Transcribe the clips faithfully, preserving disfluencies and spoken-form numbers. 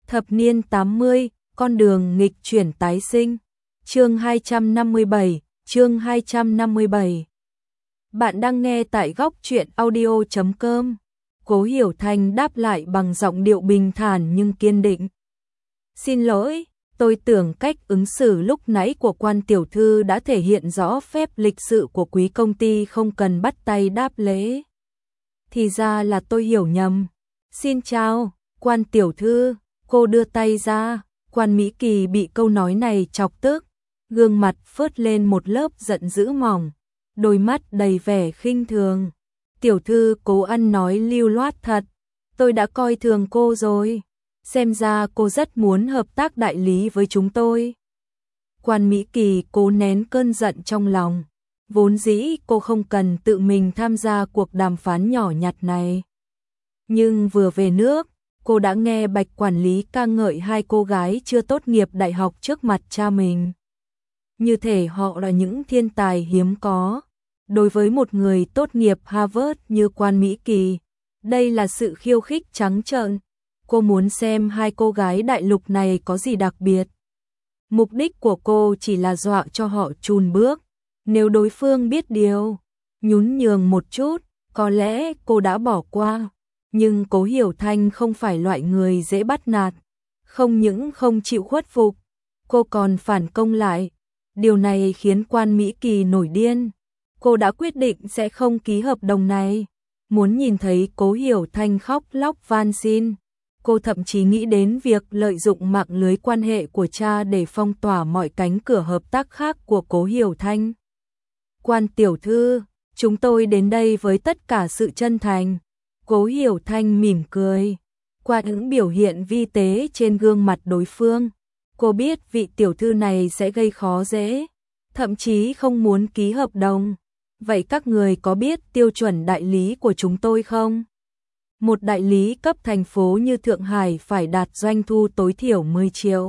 Thập niên tám mươi, con đường nghịch chuyển tái sinh. Chương hai trăm năm mươi bảy, chương hai trăm năm mươi bảy. Bạn đang nghe tại góc truyện audio chấm com. Cố Hiểu Thanh đáp lại bằng giọng điệu bình thản nhưng kiên định. Xin lỗi, tôi tưởng cách ứng xử lúc nãy của quan tiểu thư đã thể hiện rõ phép lịch sự của quý công ty, không cần bắt tay đáp lễ. Thì ra là tôi hiểu nhầm. Xin chào, quan tiểu thư. Cô đưa tay ra, Quan Mỹ Kỳ bị câu nói này chọc tức, gương mặt phớt lên một lớp giận dữ mỏng, đôi mắt đầy vẻ khinh thường. Tiểu thư cố ăn nói lưu loát thật, tôi đã coi thường cô rồi, xem ra cô rất muốn hợp tác đại lý với chúng tôi. Quan Mỹ Kỳ cố nén cơn giận trong lòng, vốn dĩ cô không cần tự mình tham gia cuộc đàm phán nhỏ nhặt này. Nhưng vừa về nước, cô đã nghe Bạch quản lý ca ngợi hai cô gái chưa tốt nghiệp đại học trước mặt cha mình. Như thể họ là những thiên tài hiếm có. Đối với một người tốt nghiệp Harvard như Quan Mỹ Kỳ, đây là sự khiêu khích trắng trợn. Cô muốn xem hai cô gái đại lục này có gì đặc biệt. Mục đích của cô chỉ là dọa cho họ chùn bước. Nếu đối phương biết điều, nhún nhường một chút, có lẽ cô đã bỏ qua. Nhưng Cố Hiểu Thanh không phải loại người dễ bắt nạt, không những không chịu khuất phục, cô còn phản công lại. Điều này khiến Quan Mỹ Kỳ nổi điên. Cô đã quyết định sẽ không ký hợp đồng này. Muốn nhìn thấy Cố Hiểu Thanh khóc lóc van xin. Cô thậm chí nghĩ đến việc lợi dụng mạng lưới quan hệ của cha để phong tỏa mọi cánh cửa hợp tác khác của Cố Hiểu Thanh. Quan tiểu thư, chúng tôi đến đây với tất cả sự chân thành. Cố Hiểu Thanh mỉm cười, qua những biểu hiện vi tế trên gương mặt đối phương, cô biết vị tiểu thư này sẽ gây khó dễ, thậm chí không muốn ký hợp đồng. Vậy các người có biết tiêu chuẩn đại lý của chúng tôi không? Một đại lý cấp thành phố như Thượng Hải phải đạt doanh thu tối thiểu mười triệu.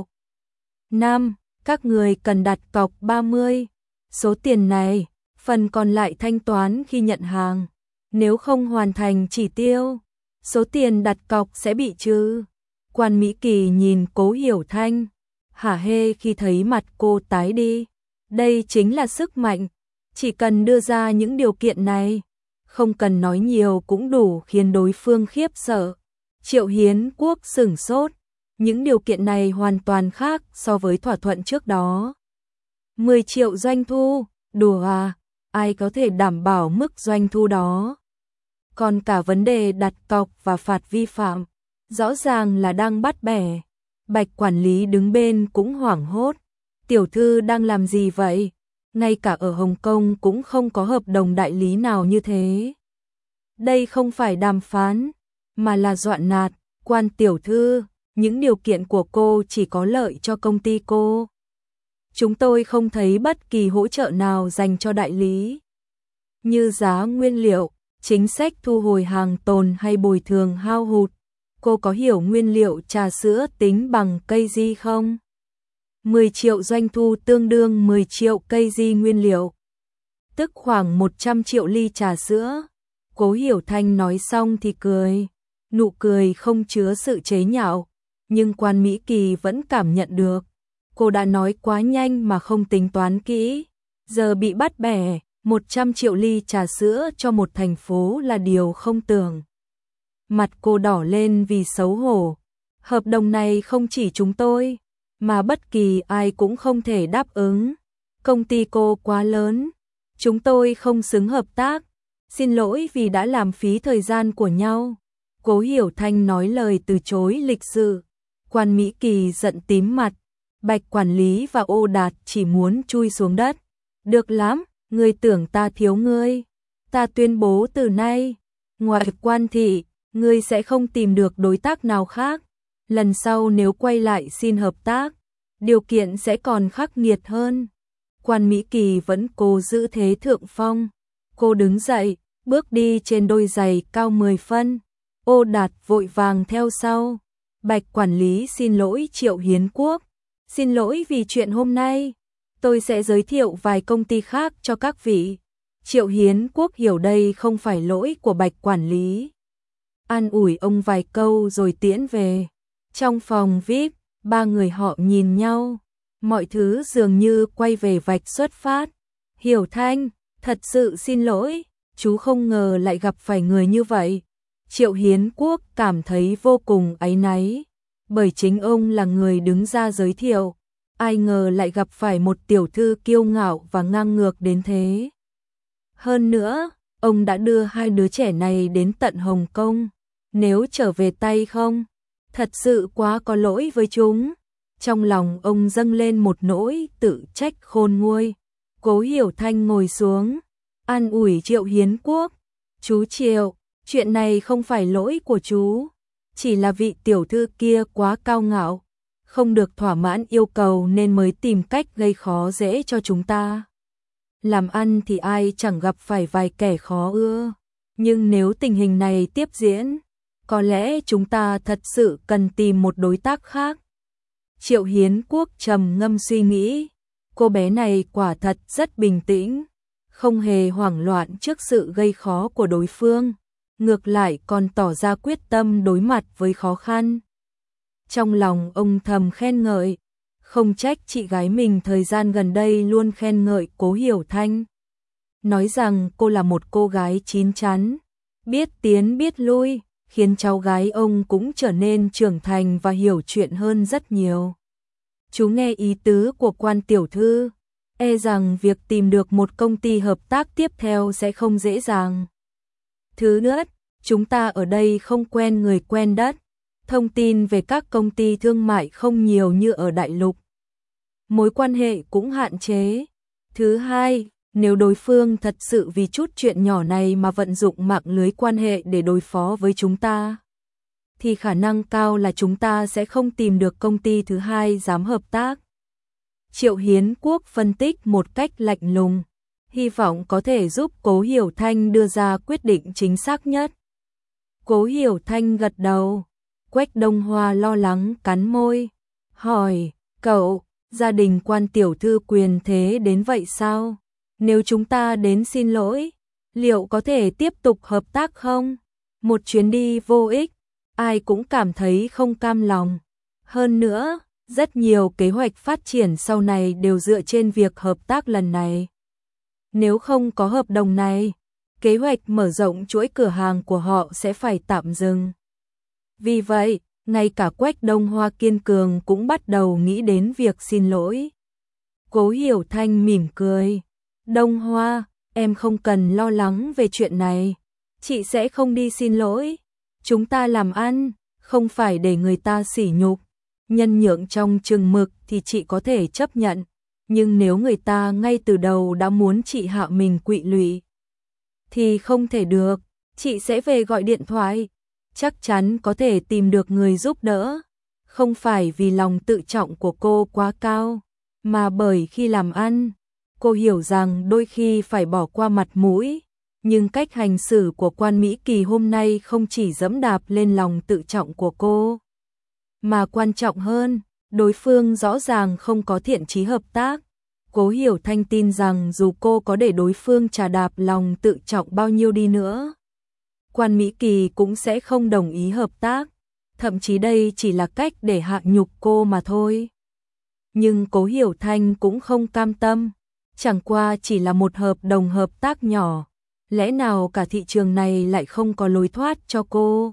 Năm, các người cần đặt cọc ba mươi. Số tiền này, phần còn lại thanh toán khi nhận hàng. Nếu không hoàn thành chỉ tiêu, số tiền đặt cọc sẽ bị trừ. Quan Mỹ Kỳ nhìn Cố Hiểu Thanh, hả hê khi thấy mặt cô tái đi. Đây chính là sức mạnh, chỉ cần đưa ra những điều kiện này, không cần nói nhiều cũng đủ khiến đối phương khiếp sợ. Triệu Hiến Quốc sửng sốt, những điều kiện này hoàn toàn khác so với thỏa thuận trước đó. mười triệu doanh thu, đùa à? Ai có thể đảm bảo mức doanh thu đó? Còn cả vấn đề đặt cọc và phạt vi phạm, rõ ràng là đang bắt bẻ. Bạch quản lý đứng bên cũng hoảng hốt. Tiểu thư đang làm gì vậy? Ngay cả ở Hồng Kông cũng không có hợp đồng đại lý nào như thế. Đây không phải đàm phán, mà là dọa nạt. Quan tiểu thư, những điều kiện của cô chỉ có lợi cho công ty cô. Chúng tôi không thấy bất kỳ hỗ trợ nào dành cho đại lý. Như giá nguyên liệu, chính sách thu hồi hàng tồn hay bồi thường hao hụt. Cô có hiểu nguyên liệu trà sữa tính bằng cây di không? mười triệu doanh thu tương đương mười triệu cây di nguyên liệu, tức khoảng một trăm triệu ly trà sữa. Cố Hiểu Thanh nói xong thì cười, nụ cười không chứa sự chế nhạo, nhưng Quan Mỹ Kỳ vẫn cảm nhận được. Cô đã nói quá nhanh mà không tính toán kỹ, giờ bị bắt bẻ. một trăm triệu ly trà sữa cho một thành phố là điều không tưởng. Mặt cô đỏ lên vì xấu hổ. Hợp đồng này không chỉ chúng tôi, mà bất kỳ ai cũng không thể đáp ứng. Công ty cô quá lớn, chúng tôi không xứng hợp tác. Xin lỗi vì đã làm phí thời gian của nhau. Cố Hiểu Thanh nói lời từ chối lịch sự. Quan Mỹ Kỳ giận tím mặt. Bạch quản lý và Ô Đạt chỉ muốn chui xuống đất. Được lắm. Ngươi tưởng ta thiếu ngươi, ta tuyên bố từ nay, ngoài Quan thị, ngươi sẽ không tìm được đối tác nào khác. Lần sau nếu quay lại xin hợp tác, điều kiện sẽ còn khắc nghiệt hơn. Quan Mỹ Kỳ vẫn cố giữ thế thượng phong. Cô đứng dậy, bước đi trên đôi giày cao mười phân. Ô Đạt vội vàng theo sau. Bạch quản lý xin lỗi Triệu Hiến Quốc. Xin lỗi vì chuyện hôm nay. Tôi sẽ giới thiệu vài công ty khác cho các vị. Triệu Hiến Quốc hiểu đây không phải lỗi của Bạch quản lý. An ủi ông vài câu rồi tiễn về. Trong phòng vi ai pi, ba người họ nhìn nhau, mọi thứ dường như quay về vạch xuất phát. Hiểu Thanh, thật sự xin lỗi, chú không ngờ lại gặp phải người như vậy. Triệu Hiến Quốc cảm thấy vô cùng áy náy, bởi chính ông là người đứng ra giới thiệu, ai ngờ lại gặp phải một tiểu thư kiêu ngạo và ngang ngược đến thế. Hơn nữa, ông đã đưa hai đứa trẻ này đến tận Hồng Kông, nếu trở về tay không, thật sự quá có lỗi với chúng. Trong lòng ông dâng lên một nỗi tự trách khôn nguôi. Cố Hiểu Thanh ngồi xuống, an ủi Triệu Hiến Quốc. Chú Triệu, chuyện này không phải lỗi của chú, chỉ là vị tiểu thư kia quá cao ngạo, không được thỏa mãn yêu cầu nên mới tìm cách gây khó dễ cho chúng ta. Làm ăn thì ai chẳng gặp phải vài kẻ khó ưa, nhưng nếu tình hình này tiếp diễn, có lẽ chúng ta thật sự cần tìm một đối tác khác. Triệu Hiến Quốc trầm ngâm suy nghĩ, cô bé này quả thật rất bình tĩnh, không hề hoảng loạn trước sự gây khó của đối phương, ngược lại còn tỏ ra quyết tâm đối mặt với khó khăn. Trong lòng ông thầm khen ngợi, không trách chị gái mình thời gian gần đây luôn khen ngợi Cố Hiểu Thanh. Nói rằng cô là một cô gái chín chắn, biết tiến biết lui, khiến cháu gái ông cũng trở nên trưởng thành và hiểu chuyện hơn rất nhiều. Chú nghe ý tứ của Quan tiểu thư, e rằng việc tìm được một công ty hợp tác tiếp theo sẽ không dễ dàng. Thứ nữa, chúng ta ở đây không quen người quen đất, thông tin về các công ty thương mại không nhiều như ở đại lục. Mối quan hệ cũng hạn chế. Thứ hai, nếu đối phương thật sự vì chút chuyện nhỏ này mà vận dụng mạng lưới quan hệ để đối phó với chúng ta, thì khả năng cao là chúng ta sẽ không tìm được công ty thứ hai dám hợp tác. Triệu Hiến Quốc phân tích một cách lạnh lùng, hy vọng có thể giúp Cố Hiểu Thanh đưa ra quyết định chính xác nhất. Cố Hiểu Thanh gật đầu. Quách Đông Hoa lo lắng cắn môi, hỏi, cậu, gia đình Quan tiểu thư quyền thế đến vậy sao? Nếu chúng ta đến xin lỗi, liệu có thể tiếp tục hợp tác không? Một chuyến đi vô ích, ai cũng cảm thấy không cam lòng. Hơn nữa, rất nhiều kế hoạch phát triển sau này đều dựa trên việc hợp tác lần này. Nếu không có hợp đồng này, kế hoạch mở rộng chuỗi cửa hàng của họ sẽ phải tạm dừng. Vì vậy, ngay cả Quách Đông Hoa kiên cường cũng bắt đầu nghĩ đến việc xin lỗi. Cố Hiểu Thanh mỉm cười. Đông Hoa, em không cần lo lắng về chuyện này. Chị sẽ không đi xin lỗi. Chúng ta làm ăn, không phải để người ta sỉ nhục. Nhân nhượng trong chừng mực thì chị có thể chấp nhận. Nhưng nếu người ta ngay từ đầu đã muốn chị hạ mình quỵ lụy, thì không thể được. Chị sẽ về gọi điện thoại, chắc chắn có thể tìm được người giúp đỡ. Không phải vì lòng tự trọng của cô quá cao, mà bởi khi làm ăn, cô hiểu rằng đôi khi phải bỏ qua mặt mũi. Nhưng cách hành xử của Quan Mỹ Kỳ hôm nay không chỉ dẫm đạp lên lòng tự trọng của cô, mà quan trọng hơn, đối phương rõ ràng không có thiện chí hợp tác. Cố Hiểu Thanh tin rằng dù cô có để đối phương trà đạp lòng tự trọng bao nhiêu đi nữa, Quan Mỹ Kỳ cũng sẽ không đồng ý hợp tác, thậm chí đây chỉ là cách để hạ nhục cô mà thôi. Nhưng Cố Hiểu Thanh cũng không cam tâm, chẳng qua chỉ là một hợp đồng hợp tác nhỏ, lẽ nào cả thị trường này lại không có lối thoát cho cô?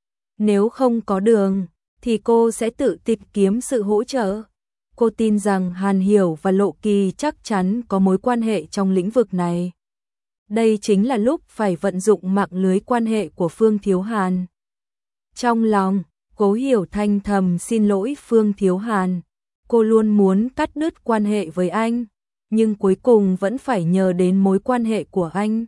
Nếu không có đường, thì cô sẽ tự tìm kiếm sự hỗ trợ. Cô tin rằng Hàn Hiểu và Lộ Kỳ chắc chắn có mối quan hệ trong lĩnh vực này. Đây chính là lúc phải vận dụng mạng lưới quan hệ của Phương Thiếu Hàn. Trong lòng, Cố Hiểu Thanh thầm xin lỗi Phương Thiếu Hàn. Cô luôn muốn cắt đứt quan hệ với anh, nhưng cuối cùng vẫn phải nhờ đến mối quan hệ của anh.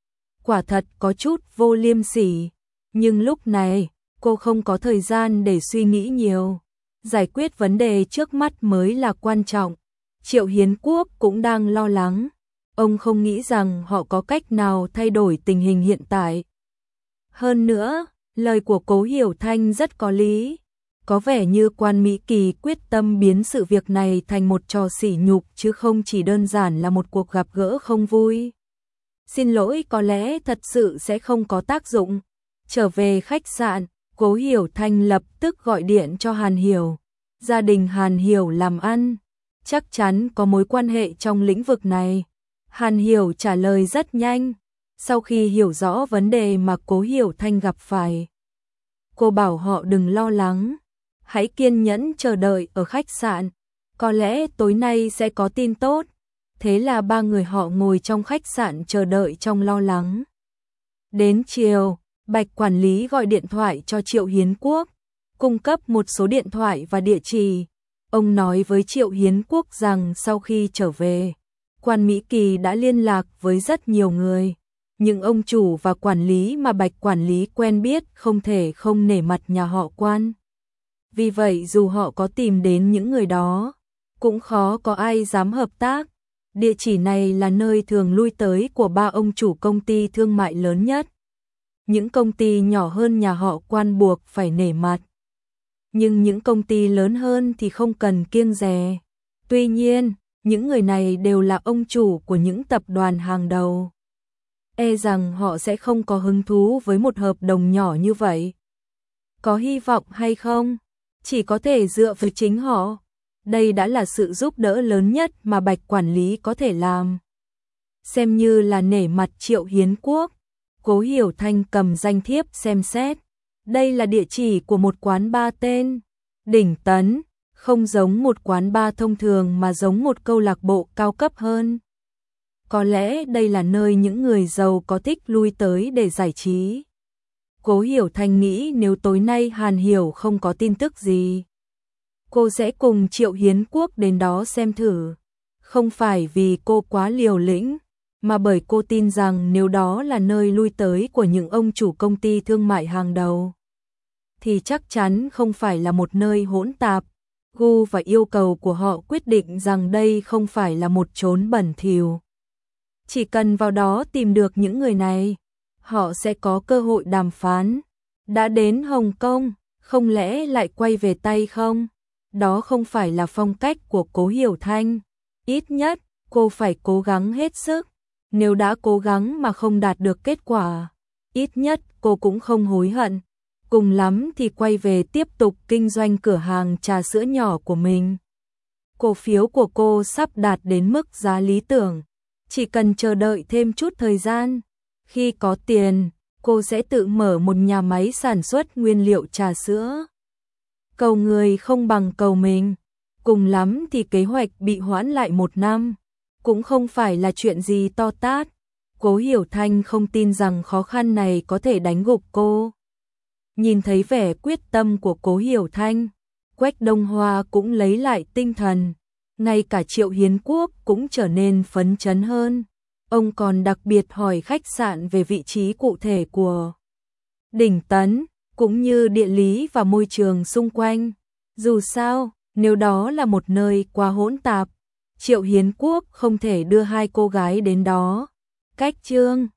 Quả thật có chút vô liêm sỉ, nhưng lúc này, cô không có thời gian để suy nghĩ nhiều. Giải quyết vấn đề trước mắt mới là quan trọng. Triệu Hiến Quốc cũng đang lo lắng. Ông không nghĩ rằng họ có cách nào thay đổi tình hình hiện tại. Hơn nữa, lời của Cố Hiểu Thanh rất có lý. Có vẻ như Quan Mỹ Kỳ quyết tâm biến sự việc này thành một trò sỉ nhục chứ không chỉ đơn giản là một cuộc gặp gỡ không vui. Xin lỗi có lẽ thật sự sẽ không có tác dụng. Trở về khách sạn, Cố Hiểu Thanh lập tức gọi điện cho Hàn Hiểu. Gia đình Hàn Hiểu làm ăn, chắc chắn có mối quan hệ trong lĩnh vực này. Hàn Hiểu trả lời rất nhanh, sau khi hiểu rõ vấn đề mà Cố Hiểu Thanh gặp phải. Cô bảo họ đừng lo lắng, hãy kiên nhẫn chờ đợi ở khách sạn, có lẽ tối nay sẽ có tin tốt. Thế là ba người họ ngồi trong khách sạn chờ đợi trong lo lắng. Đến chiều, Bạch quản lý gọi điện thoại cho Triệu Hiến Quốc, cung cấp một số điện thoại và địa chỉ. Ông nói với Triệu Hiến Quốc rằng sau khi trở về, Quan Mỹ Kỳ đã liên lạc với rất nhiều người, nhưng ông chủ và quản lý mà Bạch quản lý quen biết không thể không nể mặt nhà họ Quan. Vì vậy dù họ có tìm đến những người đó, cũng khó có ai dám hợp tác. Địa chỉ này là nơi thường lui tới của ba ông chủ công ty thương mại lớn nhất. Những công ty nhỏ hơn nhà họ Quan buộc phải nể mặt, nhưng những công ty lớn hơn thì không cần kiêng dè. Tuy nhiên, những người này đều là ông chủ của những tập đoàn hàng đầu. E rằng họ sẽ không có hứng thú với một hợp đồng nhỏ như vậy. Có hy vọng hay không? Chỉ có thể dựa vào chính họ. Đây đã là sự giúp đỡ lớn nhất mà Bạch quản lý có thể làm. Xem như là nể mặt Triệu Hiến Quốc. Cố Hiểu Thanh cầm danh thiếp xem xét. Đây là địa chỉ của một quán bar tên Đỉnh Tấn, không giống một quán bar thông thường mà giống một câu lạc bộ cao cấp hơn. Có lẽ đây là nơi những người giàu có thích lui tới để giải trí. Cố Hiểu Thanh nghĩ nếu tối nay Hàn Hiểu không có tin tức gì, cô sẽ cùng Triệu Hiến Quốc đến đó xem thử. Không phải vì cô quá liều lĩnh, mà bởi cô tin rằng nếu đó là nơi lui tới của những ông chủ công ty thương mại hàng đầu, thì chắc chắn không phải là một nơi hỗn tạp. Gu và yêu cầu của họ quyết định rằng đây không phải là một chốn bẩn thỉu. Chỉ cần vào đó tìm được những người này, họ sẽ có cơ hội đàm phán. Đã đến Hồng Kông, không lẽ lại quay về tay không? Đó không phải là phong cách của Cố Hiểu Thanh. Ít nhất, cô phải cố gắng hết sức. Nếu đã cố gắng mà không đạt được kết quả, ít nhất cô cũng không hối hận. Cùng lắm thì quay về tiếp tục kinh doanh cửa hàng trà sữa nhỏ của mình. Cổ phiếu của cô sắp đạt đến mức giá lý tưởng. Chỉ cần chờ đợi thêm chút thời gian. Khi có tiền, cô sẽ tự mở một nhà máy sản xuất nguyên liệu trà sữa. Cầu người không bằng cầu mình. Cùng lắm thì kế hoạch bị hoãn lại một năm. Cũng không phải là chuyện gì to tát. Cố Hiểu Thanh không tin rằng khó khăn này có thể đánh gục cô. Nhìn thấy vẻ quyết tâm của Cố Hiểu Thanh, Quách Đông Hoa cũng lấy lại tinh thần. Ngay cả Triệu Hiến Quốc cũng trở nên phấn chấn hơn. Ông còn đặc biệt hỏi khách sạn về vị trí cụ thể của Đỉnh Tấn, cũng như địa lý và môi trường xung quanh. Dù sao, nếu đó là một nơi quá hỗn tạp, Triệu Hiến Quốc không thể đưa hai cô gái đến đó. Cách chương